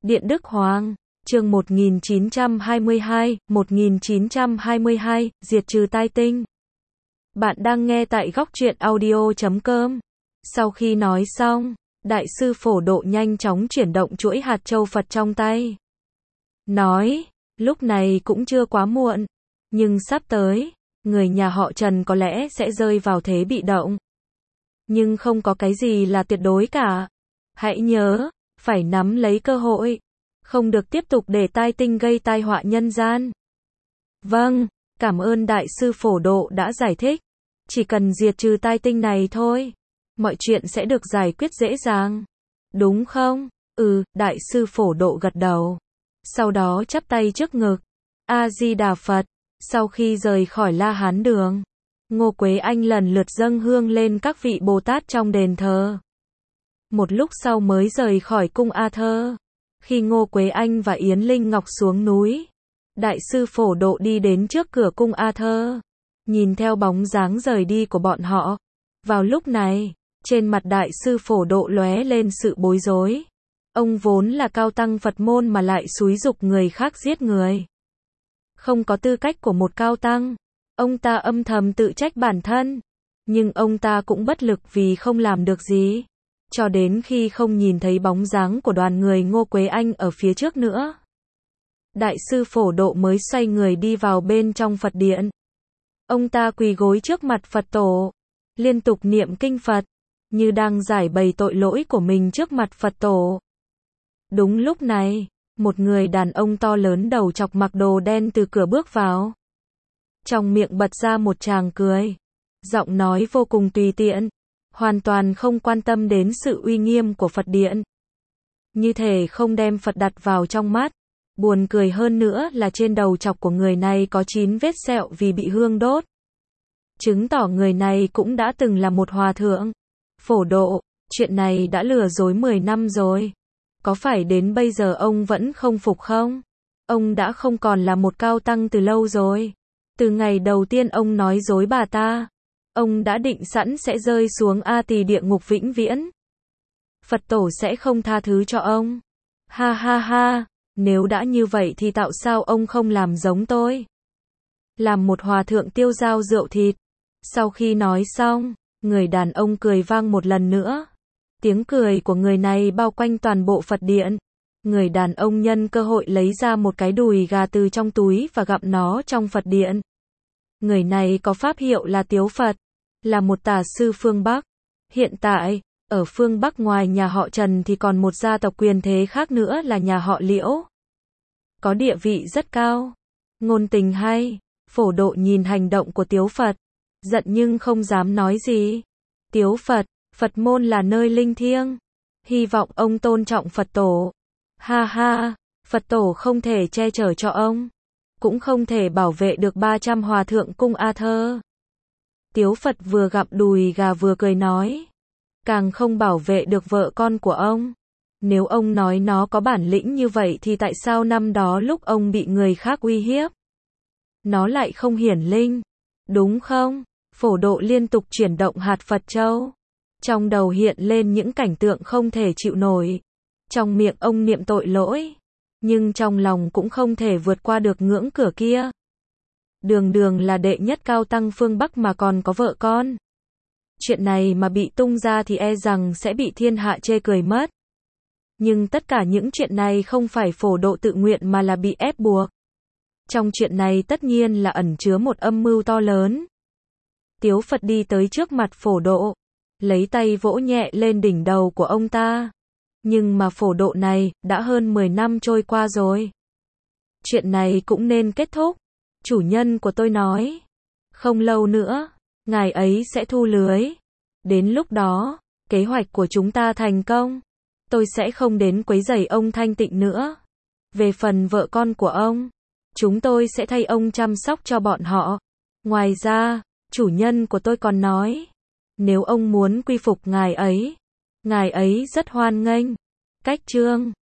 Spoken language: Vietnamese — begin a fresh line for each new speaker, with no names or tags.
Điện Đức Hoàng, chương 1922, diệt trừ tai tinh. Bạn đang nghe tại góc truyện audio.com. Sau khi nói xong, Đại sư Phổ Độ nhanh chóng chuyển động chuỗi hạt châu Phật trong tay. Nói, lúc này cũng chưa quá muộn, nhưng sắp tới, người nhà họ Trần có lẽ sẽ rơi vào thế bị động. Nhưng không có cái gì là tuyệt đối cả. Hãy nhớ, phải nắm lấy cơ hội, không được tiếp tục để tai tinh gây tai họa nhân gian. Vâng, cảm ơn Đại sư Phổ Độ đã giải thích. Chỉ cần diệt trừ tai tinh này thôi, mọi chuyện sẽ được giải quyết dễ dàng. Đúng không? Đại sư Phổ Độ gật đầu. Sau đó chắp tay trước ngực. A-di-đà Phật. Sau khi rời khỏi La Hán Đường, Ngô Quế Anh lần lượt dâng hương lên các vị Bồ Tát trong đền thờ. Một lúc sau mới rời khỏi cung A Thơ. Khi Ngô Quế Anh và Yến Linh Ngọc xuống núi, Đại sư Phổ Độ đi đến trước cửa cung A Thơ, nhìn theo bóng dáng rời đi của bọn họ. Vào lúc này, trên mặt Đại sư Phổ Độ lóe lên sự bối rối. Ông vốn là cao tăng Phật môn mà lại xúi giục người khác giết người. Không có tư cách của một cao tăng, ông ta âm thầm tự trách bản thân, nhưng ông ta cũng bất lực vì không làm được gì. Cho đến khi không nhìn thấy bóng dáng của đoàn người Ngô Quế Anh ở phía trước nữa, Đại sư Phổ Độ mới xoay người đi vào bên trong Phật điện. Ông ta quỳ gối trước mặt Phật tổ, liên tục niệm kinh Phật, như đang giải bày tội lỗi của mình trước mặt Phật tổ. Đúng lúc này, một người đàn ông to lớn đầu chọc mặc đồ đen từ cửa bước vào. Trong miệng bật ra một tràng cười, giọng nói vô cùng tùy tiện, hoàn toàn không quan tâm đến sự uy nghiêm của Phật điện. Như thể không đem Phật đặt vào trong mắt. Buồn cười hơn nữa là trên đầu chọc của người này có 9 vết sẹo vì bị hương đốt. Chứng tỏ người này cũng đã từng là một hòa thượng. Phổ Độ, chuyện này đã lừa dối 10 năm rồi. Có phải đến bây giờ ông vẫn không phục không? Ông đã không còn là một cao tăng từ lâu rồi. Từ ngày đầu tiên ông nói dối bà ta, ông đã định sẵn sẽ rơi xuống A Tỳ địa ngục vĩnh viễn. Phật tổ sẽ không tha thứ cho ông. Ha ha ha, nếu đã như vậy thì tại sao ông không làm giống tôi? Làm một hòa thượng tiêu dao rượu thịt. Sau khi nói xong, người đàn ông cười vang một lần nữa. Tiếng cười của người này bao quanh toàn bộ Phật điện. Người đàn ông nhân cơ hội lấy ra một cái đùi gà từ trong túi và gặm nó trong Phật điện. Người này có pháp hiệu là Tiếu Phật, là một tà sư phương Bắc. Hiện tại, ở phương Bắc ngoài nhà họ Trần thì còn một gia tộc quyền thế khác nữa là nhà họ Liễu. Có địa vị rất cao. Ngôn tình hay. Phổ Độ nhìn hành động của Tiếu Phật, giận nhưng không dám nói gì. Tiếu Phật, Phật môn là nơi linh thiêng. Hy vọng ông tôn trọng Phật tổ. Ha ha, Phật tổ không thể che chở cho ông, cũng không thể bảo vệ được 300 hòa thượng cung A Thơ. Tiếu Phật vừa gặm đùi gà vừa cười nói, càng không bảo vệ được vợ con của ông. Nếu ông nói nó có bản lĩnh như vậy thì tại sao năm đó lúc ông bị người khác uy hiếp, nó lại không hiển linh, đúng không? Phổ Độ liên tục chuyển động hạt Phật châu. Trong đầu hiện lên những cảnh tượng không thể chịu nổi. Trong miệng ông niệm tội lỗi, nhưng trong lòng cũng không thể vượt qua được ngưỡng cửa kia. Đường đường là đệ nhất cao tăng phương Bắc mà còn có vợ con. Chuyện này mà bị tung ra thì e rằng sẽ bị thiên hạ chê cười mất. Nhưng tất cả những chuyện này không phải Phổ Độ tự nguyện mà là bị ép buộc. Trong chuyện này tất nhiên là ẩn chứa một âm mưu to lớn. Tiếu Phật đi tới trước mặt Phổ Độ, lấy tay vỗ nhẹ lên đỉnh đầu của ông ta. Nhưng mà Phổ Độ này, đã hơn 10 năm trôi qua rồi. Chuyện này cũng nên kết thúc. Chủ nhân của tôi nói, không lâu nữa, ngài ấy sẽ thu lưới. Đến lúc đó, kế hoạch của chúng ta thành công. Tôi sẽ không đến quấy rầy ông thanh tịnh nữa. Về phần vợ con của ông, chúng tôi sẽ thay ông chăm sóc cho bọn họ. Ngoài ra, chủ nhân của tôi còn nói, nếu ông muốn quy phục ngài ấy rất hoan nghênh. Cách chương